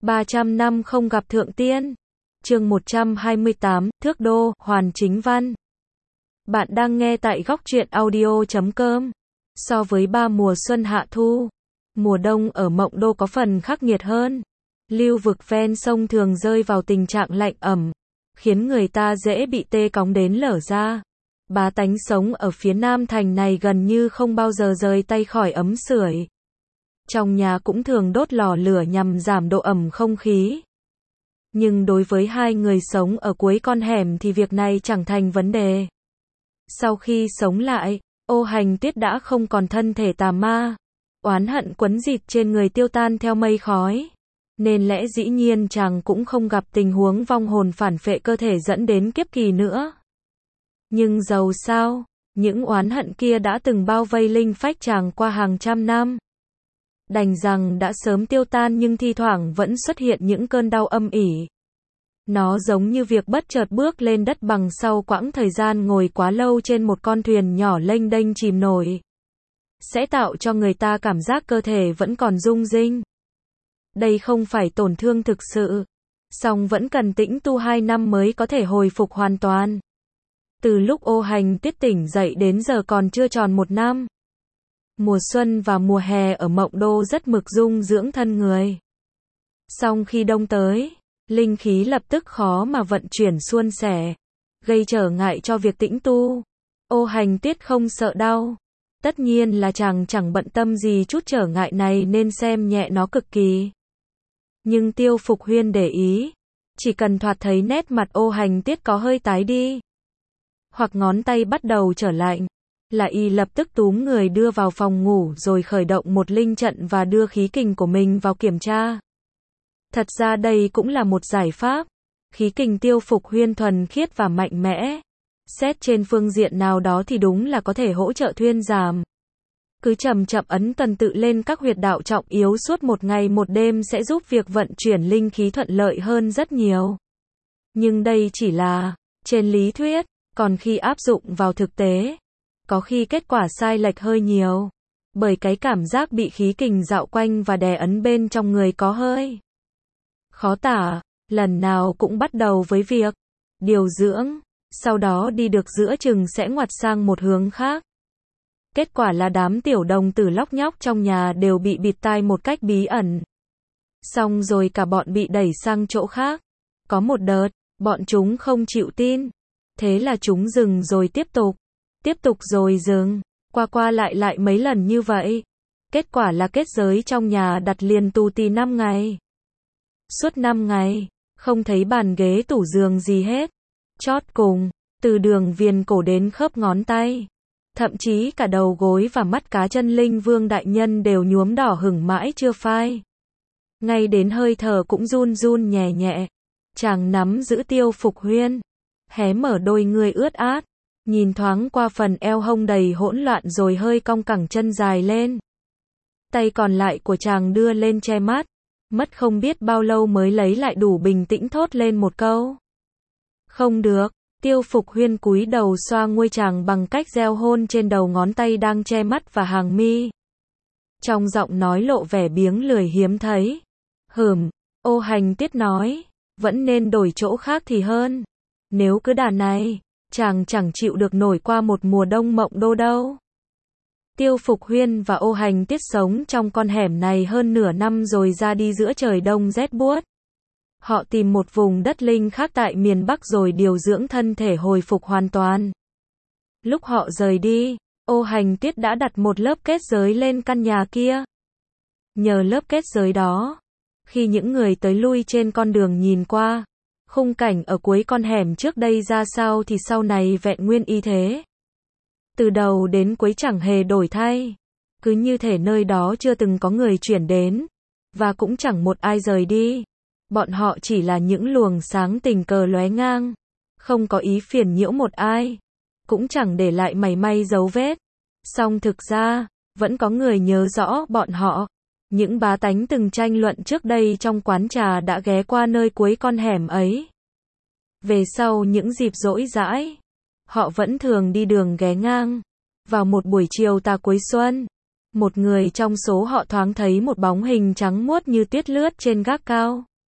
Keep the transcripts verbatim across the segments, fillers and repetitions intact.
ba trăm năm không gặp thượng tiên. Chương một trăm hai mươi tám, Thước Đô, Hoàn Chính Văn. Bạn đang nghe tại góc truyện audio chấm com. So với ba mùa xuân hạ thu, mùa đông ở Mộng Đô có phần khắc nghiệt hơn. Lưu vực ven sông thường rơi vào tình trạng lạnh ẩm, khiến người ta dễ bị tê cóng đến lở da. Bá tánh sống ở phía nam thành này gần như không bao giờ rời tay khỏi ấm sưởi. Trong nhà cũng thường đốt lò lửa nhằm giảm độ ẩm không khí. Nhưng đối với hai người sống ở cuối con hẻm thì việc này chẳng thành vấn đề. Sau khi sống lại, Ô Hành Tiết đã không còn thân thể tà ma. Oán hận quấn dịt trên người tiêu tan theo mây khói. Nên lẽ dĩ nhiên chàng cũng không gặp tình huống vong hồn phản phệ cơ thể dẫn đến kiếp kỳ nữa. Nhưng dầu sao, những oán hận kia đã từng bao vây linh phách chàng qua hàng trăm năm. Đành rằng đã sớm tiêu tan nhưng thi thoảng vẫn xuất hiện những cơn đau âm ỉ. Nó giống như việc bất chợt bước lên đất bằng sau quãng thời gian ngồi quá lâu trên một con thuyền nhỏ lênh đênh chìm nổi. Sẽ tạo cho người ta cảm giác cơ thể vẫn còn rung rinh. Đây không phải tổn thương thực sự, song vẫn cần tĩnh tu hai năm mới có thể hồi phục hoàn toàn. Từ lúc Ô Hành Tiết tỉnh dậy đến giờ còn chưa tròn một năm. Mùa xuân và mùa hè ở Mộng Đô rất mực dung dưỡng thân người. Song khi đông tới, linh khí lập tức khó mà vận chuyển suôn sẻ, gây trở ngại cho việc tĩnh tu. Ô Hành Tiết không sợ đau. Tất nhiên là chàng chẳng bận tâm gì chút trở ngại này nên xem nhẹ nó cực kỳ. Nhưng Tiêu Phục Huyên để ý, chỉ cần thoạt thấy nét mặt Ô Hành Tiết có hơi tái đi, hoặc ngón tay bắt đầu trở lạnh, là y lập tức túm người đưa vào phòng ngủ rồi khởi động một linh trận và đưa khí kình của mình vào kiểm tra. Thật ra đây cũng là một giải pháp. Khí kình Tiêu Phục Huyên thuần khiết và mạnh mẽ. Xét trên phương diện nào đó thì đúng là có thể hỗ trợ thuyên giảm. Cứ chậm chậm ấn tuần tự lên các huyệt đạo trọng yếu suốt một ngày một đêm sẽ giúp việc vận chuyển linh khí thuận lợi hơn rất nhiều. Nhưng đây chỉ là trên lý thuyết, còn khi áp dụng vào thực tế, có khi kết quả sai lệch hơi nhiều. Bởi cái cảm giác bị khí kình dạo quanh và đè ấn bên trong người có hơi khó tả. Lần nào cũng bắt đầu với việc điều dưỡng, sau đó đi được giữa chừng sẽ ngoặt sang một hướng khác. Kết quả là đám tiểu đồng tử lóc nhóc trong nhà đều bị bịt tai một cách bí ẩn. Xong rồi cả bọn bị đẩy sang chỗ khác. Có một đợt, bọn chúng không chịu tin. Thế là chúng dừng rồi tiếp tục. Tiếp tục rồi dừng. Qua qua lại lại mấy lần như vậy. Kết quả là kết giới trong nhà đặt liền tù tì năm ngày. Suốt năm ngày, không thấy bàn ghế tủ giường gì hết. Chót cùng, từ đường viền cổ đến khớp ngón tay, thậm chí cả đầu gối và mắt cá chân Linh Vương đại nhân đều nhuốm đỏ hửng mãi chưa phai. Ngay đến hơi thở cũng run run nhẹ nhẹ. Chàng nắm giữ Tiêu Phục Huyên, hé mở đôi người ướt át, nhìn thoáng qua phần eo hông đầy hỗn loạn rồi hơi cong cẳng chân dài lên. Tay còn lại của chàng đưa lên che mắt, mất không biết bao lâu mới lấy lại đủ bình tĩnh thốt lên một câu. Không được. Tiêu Phục Huyên cúi đầu xoa nguôi chàng bằng cách gieo hôn trên đầu ngón tay đang che mắt và hàng mi. Trong giọng nói lộ vẻ biếng lười hiếm thấy. Hừm, Ô Hành Tiết nói, vẫn nên đổi chỗ khác thì hơn. Nếu cứ đà này, chàng chẳng chịu được nổi qua một mùa đông Mộng Đô đâu. Tiêu Phục Huyên và Ô Hành Tiết sống trong con hẻm này hơn nửa năm rồi ra đi giữa trời đông rét buốt. Họ tìm một vùng đất linh khác tại miền Bắc rồi điều dưỡng thân thể hồi phục hoàn toàn. Lúc họ rời đi, Ô Hành Tiết đã đặt một lớp kết giới lên căn nhà kia. Nhờ lớp kết giới đó, khi những người tới lui trên con đường nhìn qua, khung cảnh ở cuối con hẻm trước đây ra sao thì sau này vẹn nguyên y thế. Từ đầu đến cuối chẳng hề đổi thay. Cứ như thể nơi đó chưa từng có người chuyển đến, và cũng chẳng một ai rời đi. Bọn họ chỉ là những luồng sáng tình cờ lóe ngang, không có ý phiền nhiễu một ai, cũng chẳng để lại mảy may dấu vết. Song thực ra, vẫn có người nhớ rõ bọn họ. Những bá tánh từng tranh luận trước đây trong quán trà đã ghé qua nơi cuối con hẻm ấy. Về sau những dịp rỗi rãi, họ vẫn thường đi đường ghé ngang. Vào một buổi chiều tà cuối xuân, một người trong số họ thoáng thấy một bóng hình trắng muốt như tuyết lướt trên gác cao.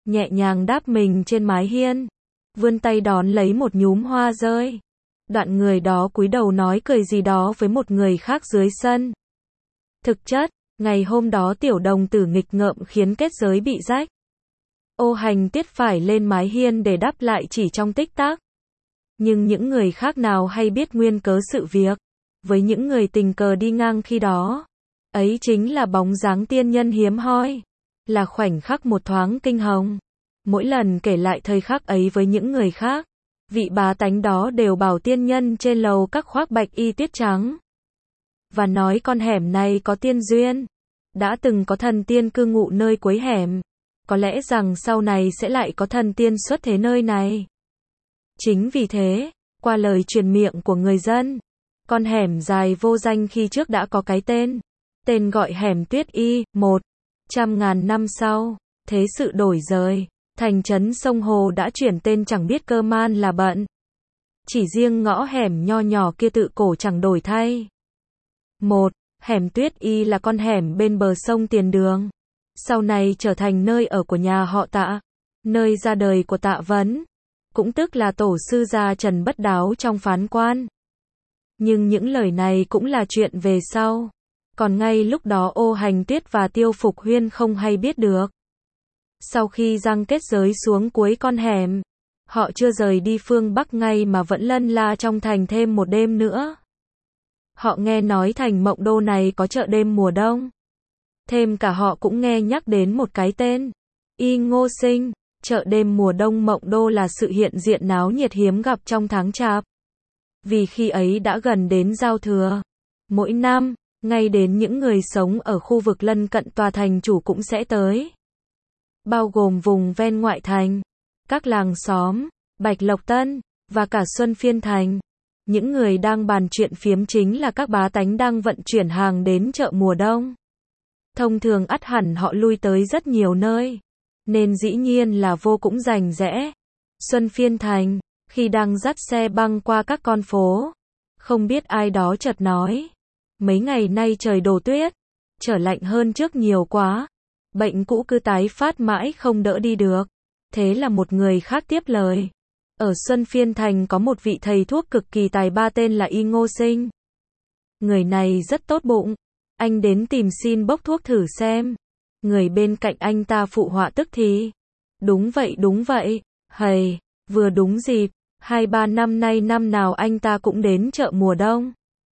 nhẹ nhàng đáp mình trên mái hiên, vươn tay đón lấy một nhúm hoa rơi. Đoạn người đó cúi đầu nói cười gì đó với một người khác dưới sân. Thực chất, ngày hôm đó tiểu đồng tử nghịch ngợm khiến kết giới bị rách. Ô Hành Tuyết phải lên mái hiên để đáp lại chỉ trong tích tắc. Nhưng những người khác nào hay biết nguyên cớ sự việc. Với những người tình cờ đi ngang khi đó, ấy chính là bóng dáng tiên nhân hiếm hoi, là khoảnh khắc một thoáng kinh hồng. Mỗi lần kể lại thời khắc ấy với những người khác, vị bá tánh đó đều bảo tiên nhân trên lầu các khoác bạch y tuyết trắng. Và nói con hẻm này có tiên duyên. Đã từng có thần tiên cư ngụ nơi cuối hẻm. Có lẽ rằng sau này sẽ lại có thần tiên xuất thế nơi này. Chính vì thế, qua lời truyền miệng của người dân, con hẻm dài vô danh khi trước đã có cái tên. Tên gọi hẻm Tuyết Y. Một trăm ngàn năm sau, thế sự đổi rời. Thành trấn sông Hồ đã chuyển tên chẳng biết cơ man là bận. Chỉ riêng ngõ hẻm nho nhỏ kia tự cổ chẳng đổi thay. Một Hẻm Tuyết Y là con hẻm bên bờ sông Tiền Đường. Sau này trở thành nơi ở của nhà họ Tạ, nơi ra đời của Tạ Vấn, cũng tức là tổ sư gia Trần Bất Đáo trong Phán Quan. Nhưng những lời này cũng là chuyện về sau. Còn ngay lúc đó Ô Hành Tuyết và Tiêu Phục Huyên không hay biết được. Sau khi giăng kết giới xuống cuối con hẻm, họ chưa rời đi phương Bắc ngay mà vẫn lân la trong thành thêm một đêm nữa. Họ nghe nói thành Mộng Đô này có chợ đêm mùa đông. Thêm cả họ cũng nghe nhắc đến một cái tên, Y Ngô Sinh. Chợ đêm mùa đông Mộng Đô là sự hiện diện náo nhiệt hiếm gặp trong tháng Chạp. Vì khi ấy đã gần đến giao thừa. Mỗi năm, ngay đến những người sống ở khu vực lân cận tòa thành chủ cũng sẽ tới. Bao gồm vùng ven ngoại thành, các làng xóm, Bạch Lộc Tân, và cả Xuân Phiên Thành. Những người đang bàn chuyện phiếm chính là các bá tánh đang vận chuyển hàng đến chợ mùa đông. Thông thường ắt hẳn họ lui tới rất nhiều nơi, nên dĩ nhiên là vô cũng rành rẽ. Xuân Phiên Thành, khi đang dắt xe băng qua các con phố, không biết ai đó chợt nói, mấy ngày nay trời đổ tuyết, trở lạnh hơn trước nhiều quá, bệnh cũ cứ tái phát mãi không đỡ đi được. Thế là một người khác tiếp lời. Ở Xuân Phiên Thành có một vị thầy thuốc cực kỳ tài ba tên là Y Ngô Sinh. Người này rất tốt bụng. Anh đến tìm xin bốc thuốc thử xem. Người bên cạnh anh ta phụ họa tức thì. Đúng vậy đúng vậy. Hầy, vừa đúng dịp. Hai ba năm nay năm nào anh ta cũng đến chợ mùa đông.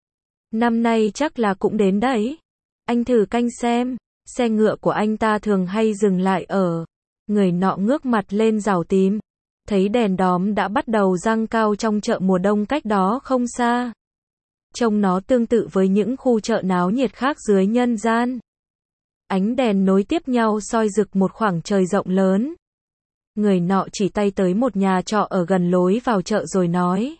Năm nay chắc là cũng đến đấy. Anh thử canh xem. Xe ngựa của anh ta thường hay dừng lại ở. Người nọ ngước mặt lên rảo tím. Thấy đèn đóm đã bắt đầu giăng cao trong chợ mùa đông cách đó không xa. Trông nó tương tự với những khu chợ náo nhiệt khác dưới nhân gian. Ánh đèn nối tiếp nhau soi rực một khoảng trời rộng lớn. Người nọ chỉ tay tới một nhà trọ ở gần lối vào chợ rồi nói.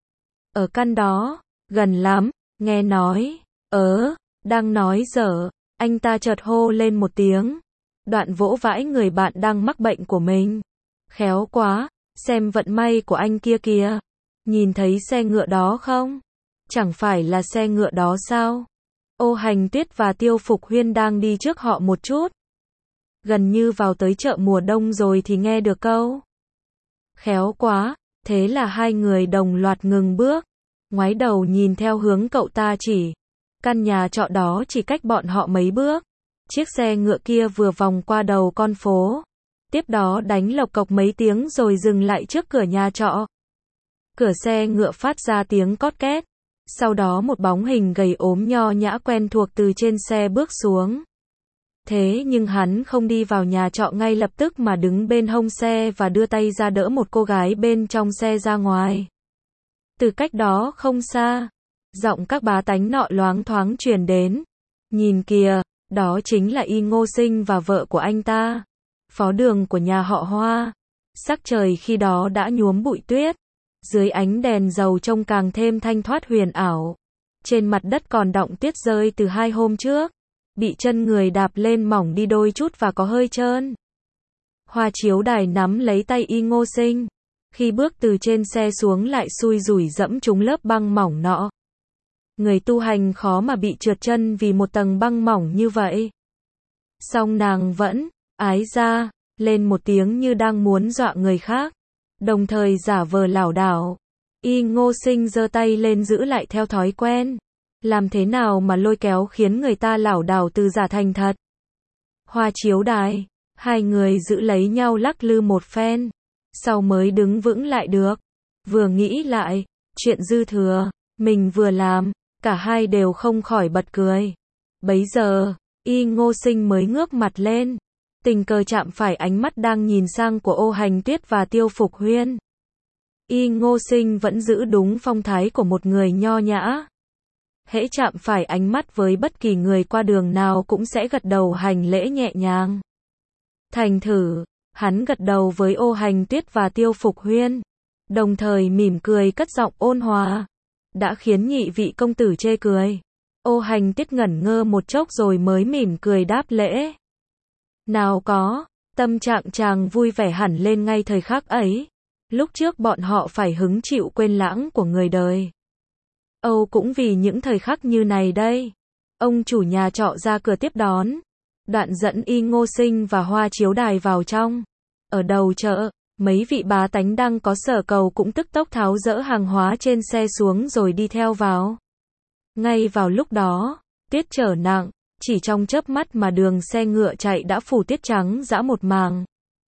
Ở căn đó, gần lắm, nghe nói. Ớ, đang nói dở, anh ta chợt hô lên một tiếng. Đoạn vỗ vãi người bạn đang mắc bệnh của mình. Khéo quá, xem vận may của anh kia kìa. Nhìn thấy xe ngựa đó không? Chẳng phải là xe ngựa đó sao? Ô Hành Tuyết và Tiêu Phục Huyên đang đi trước họ một chút. Gần như vào tới chợ mùa đông rồi thì nghe được câu. Khéo quá, thế là hai người đồng loạt ngừng bước. Ngoái đầu nhìn theo hướng cậu ta chỉ. Căn nhà trọ đó chỉ cách bọn họ mấy bước. Chiếc xe ngựa kia vừa vòng qua đầu con phố. Tiếp đó đánh lộc cộc mấy tiếng rồi dừng lại trước cửa nhà trọ. Cửa xe ngựa phát ra tiếng cót két. Sau đó một bóng hình gầy ốm nho nhã quen thuộc từ trên xe bước xuống. Thế nhưng hắn không đi vào nhà trọ ngay lập tức mà đứng bên hông xe và đưa tay ra đỡ một cô gái bên trong xe ra ngoài. Từ cách đó không xa, giọng các bá tánh nọ loáng thoáng truyền đến. Nhìn kìa, đó chính là Y Ngô Sinh và vợ của anh ta. Phó đường của nhà họ Hoa. Sắc trời khi đó đã nhuốm bụi tuyết. Dưới ánh đèn dầu trông càng thêm thanh thoát huyền ảo. Trên mặt đất còn đọng tuyết rơi từ hai hôm trước. Bị chân người đạp lên mỏng đi đôi chút và có hơi trơn. Hoa Chiếu Đài nắm lấy tay Y Ngô Sinh. Khi bước từ trên xe xuống lại xui rủi dẫm trúng lớp băng mỏng nọ. Người tu hành khó mà bị trượt chân vì một tầng băng mỏng như vậy. Song nàng vẫn ái ra, lên một tiếng như đang muốn dọa người khác, đồng thời giả vờ lảo đảo. Y Ngô Sinh giơ tay lên giữ lại theo thói quen. Làm thế nào mà lôi kéo khiến người ta lảo đảo từ giả thành thật. Hoa chiếu đài, hai người giữ lấy nhau lắc lư một phen, sau mới đứng vững lại được. Vừa nghĩ lại, chuyện dư thừa, mình vừa làm, cả hai đều không khỏi bật cười. Bấy giờ, Y Ngô Sinh mới ngước mặt lên, tình cờ chạm phải ánh mắt đang nhìn sang của Ô Hành Tuyết và Tiêu Phục Huyên. Y Ngô Sinh vẫn giữ đúng phong thái của một người nho nhã. Hễ chạm phải ánh mắt với bất kỳ người qua đường nào cũng sẽ gật đầu hành lễ nhẹ nhàng. Thành thử, hắn gật đầu với Ô Hành Tuyết và Tiêu Phục Huyên, đồng thời mỉm cười cất giọng ôn hòa, đã khiến nhị vị công tử chê cười. Ô Hành Tuyết ngẩn ngơ một chốc rồi mới mỉm cười đáp lễ. Nào có, tâm trạng chàng vui vẻ hẳn lên ngay thời khắc ấy. Lúc trước bọn họ phải hứng chịu quên lãng của người đời. Âu cũng vì những thời khắc như này đây. Ông chủ nhà trọ ra cửa tiếp đón, đoạn dẫn Y Ngô Sinh và Hoa Chiếu Đài vào trong. Ở đầu chợ, mấy vị bá tánh đang có sở cầu cũng tức tốc tháo dỡ hàng hóa trên xe xuống rồi đi theo vào. Ngay vào lúc đó, tuyết trở nặng, chỉ trong chớp mắt mà đường xe ngựa chạy đã phủ tuyết trắng dã một màng.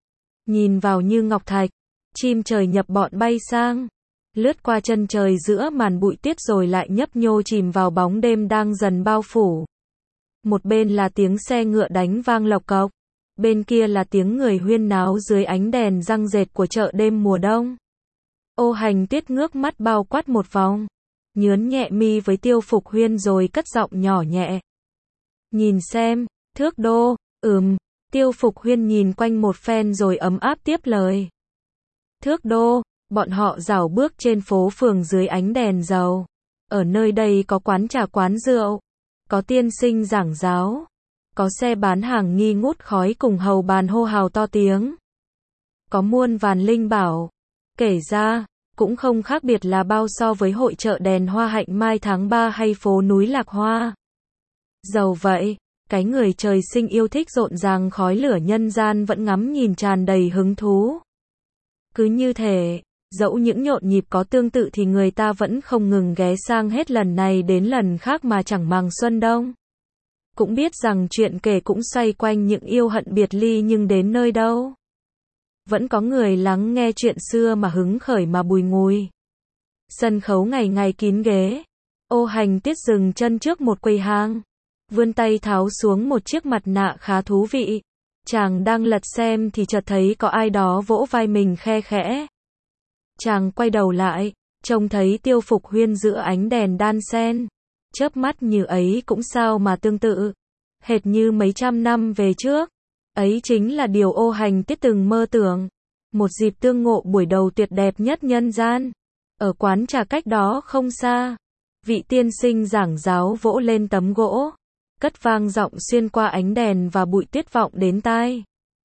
Nhìn vào như ngọc thạch, chim trời nhập bọn bay sang, lướt qua chân trời giữa màn bụi tuyết rồi lại nhấp nhô chìm vào bóng đêm đang dần bao phủ. Một bên là tiếng xe ngựa đánh vang lộc cộc, bên kia là tiếng người huyên náo dưới ánh đèn răng rệt của chợ đêm mùa đông. Ô Hành Tuyết ngước mắt bao quát một vòng, nhướn nhẹ mi với Tiêu Phục Huyên rồi cất giọng nhỏ nhẹ. Nhìn xem, thước đô, ừm, Tiêu Phục Huyên nhìn quanh một phen rồi ấm áp tiếp lời. Thước đô, bọn họ rảo bước trên phố phường dưới ánh đèn dầu. Ở nơi đây có quán trà quán rượu, có tiên sinh giảng giáo, có xe bán hàng nghi ngút khói cùng hầu bàn hô hào to tiếng. Có muôn vàn linh bảo, kể ra, cũng không khác biệt là bao so với hội chợ đèn hoa hạnh mai tháng ba hay phố núi Lạc Hoa. Dầu vậy, cái người trời sinh yêu thích rộn ràng khói lửa nhân gian vẫn ngắm nhìn tràn đầy hứng thú. Cứ như thể, dẫu những nhộn nhịp có tương tự thì người ta vẫn không ngừng ghé sang hết lần này đến lần khác mà chẳng màng xuân đông. Cũng biết rằng chuyện kể cũng xoay quanh những yêu hận biệt ly nhưng đến nơi đâu. Vẫn có người lắng nghe chuyện xưa mà hứng khởi mà bùi ngùi. Sân khấu ngày ngày kín ghế. Ô Hành Tuyết dừng chân trước một quầy hàng, vươn tay tháo xuống một chiếc mặt nạ khá thú vị. Chàng đang lật xem thì chợt thấy có ai đó vỗ vai mình khe khẽ. Chàng quay đầu lại, trông thấy Tiêu Phục Huyên giữa ánh đèn đan sen. Chớp mắt như ấy cũng sao mà tương tự. Hệt như mấy trăm năm về trước. Ấy chính là điều Ô Hành Tuyết từng mơ tưởng. Một dịp tương ngộ buổi đầu tuyệt đẹp nhất nhân gian. Ở quán trà cách đó không xa, vị tiên sinh giảng giáo vỗ lên tấm gỗ, cất vang giọng xuyên qua ánh đèn và bụi tuyết vọng đến tai.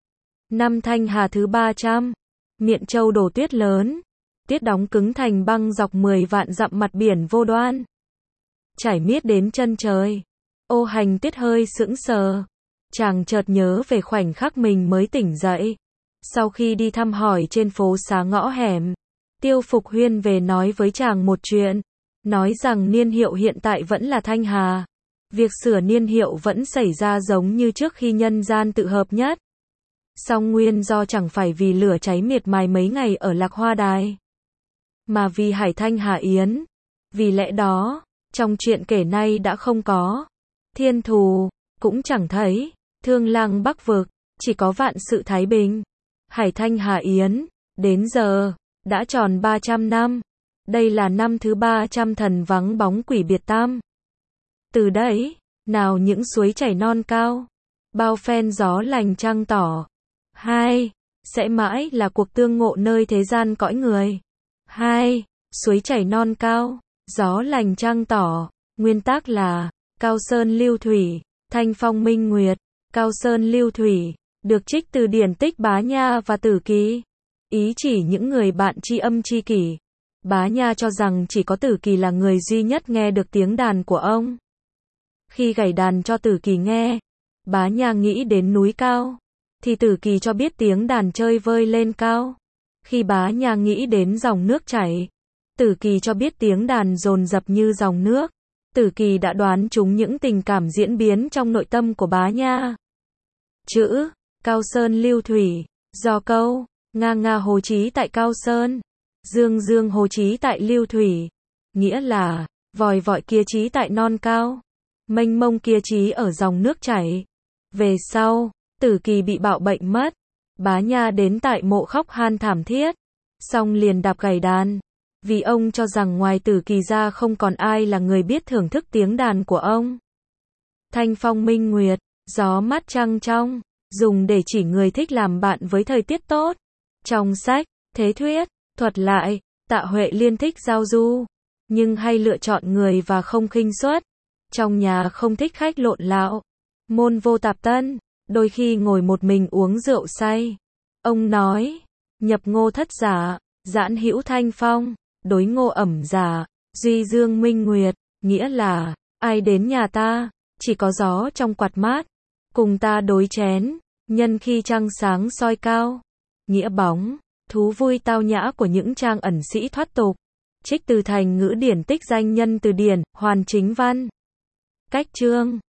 Năm Thanh Hà thứ ba trăm, Miện Châu đổ tuyết lớn, tuyết đóng cứng thành băng dọc mười vạn dặm mặt biển vô đoan. Trải miết đến chân trời. Ô Hành Tuyết hơi sững sờ. Chàng chợt nhớ về khoảnh khắc mình mới tỉnh dậy. Sau khi đi thăm hỏi trên phố xá ngõ hẻm, Tiêu Phục Huyên về nói với chàng một chuyện. Nói rằng niên hiệu hiện tại vẫn là Thanh Hà. Việc sửa niên hiệu vẫn xảy ra giống như trước khi nhân gian tự hợp nhất. Song nguyên do chẳng phải vì lửa cháy miệt mài mấy ngày ở Lạc Hoa Đài, mà vì Hải Thanh Hà Yến. Vì lẽ đó, trong chuyện kể nay đã không có thiên thù, cũng chẳng thấy thương lang Bắc Vực, chỉ có vạn sự thái bình. Hải Thanh Hà Yến, đến giờ, đã tròn ba trăm năm. Đây là năm thứ ba trăm thần vắng bóng quỷ biệt tam. Từ đấy, nào những suối chảy non cao, bao phen gió lành trăng tỏ. Hai, sẽ mãi là cuộc tương ngộ nơi thế gian cõi người. Hai, suối chảy non cao, gió lành trăng tỏ, nguyên tác là Cao Sơn Lưu Thủy, Thanh Phong Minh Nguyệt. Cao Sơn Lưu Thủy, được trích từ điển tích Bá Nha và Tử Kỳ. Ý chỉ những người bạn tri âm tri kỷ. Bá Nha cho rằng chỉ có Tử Kỳ là người duy nhất nghe được tiếng đàn của ông. Khi gảy đàn cho Tử Kỳ nghe, Bá Nha nghĩ đến núi cao, thì Tử Kỳ cho biết tiếng đàn chơi vơi lên cao. Khi Bá Nha nghĩ đến dòng nước chảy, Tử Kỳ cho biết tiếng đàn dồn dập như dòng nước. Tử Kỳ đã đoán trúng những tình cảm diễn biến trong nội tâm của Bá Nha. Chữ Cao Sơn lưu thủy, do câu Nga Nga hồ chí tại Cao Sơn, Dương Dương hồ chí tại lưu thủy, nghĩa là vòi vọi kia chí tại non cao, mênh mông kia chí ở dòng nước chảy. Về sau, Tử Kỳ bị bạo bệnh mất. Bá Nha đến tại mộ khóc han thảm thiết, xong liền đạp gảy đàn, vì ông cho rằng ngoài Tử Kỳ ra không còn ai là người biết thưởng thức tiếng đàn của ông. Thanh phong minh nguyệt, gió mát trăng trong, dùng để chỉ người thích làm bạn với thời tiết tốt. Trong sách Thế Thuyết thuật lại, Tạ Huệ Liên thích giao du, nhưng hay lựa chọn người và không khinh suất. Trong nhà không thích khách lộn lạo, môn vô tạp tân, đôi khi ngồi một mình uống rượu say. Ông nói, nhập ngô thất giả, giãn hữu thanh phong, đối ngô ẩm giả, duy dương minh nguyệt, nghĩa là, ai đến nhà ta, chỉ có gió trong quạt mát, cùng ta đối chén, nhân khi trăng sáng soi cao. Nghĩa bóng, thú vui tao nhã của những trang ẩn sĩ thoát tục. Trích từ Thành ngữ điển tích danh nhân từ điển, Hoàn Chính Văn. Cách chương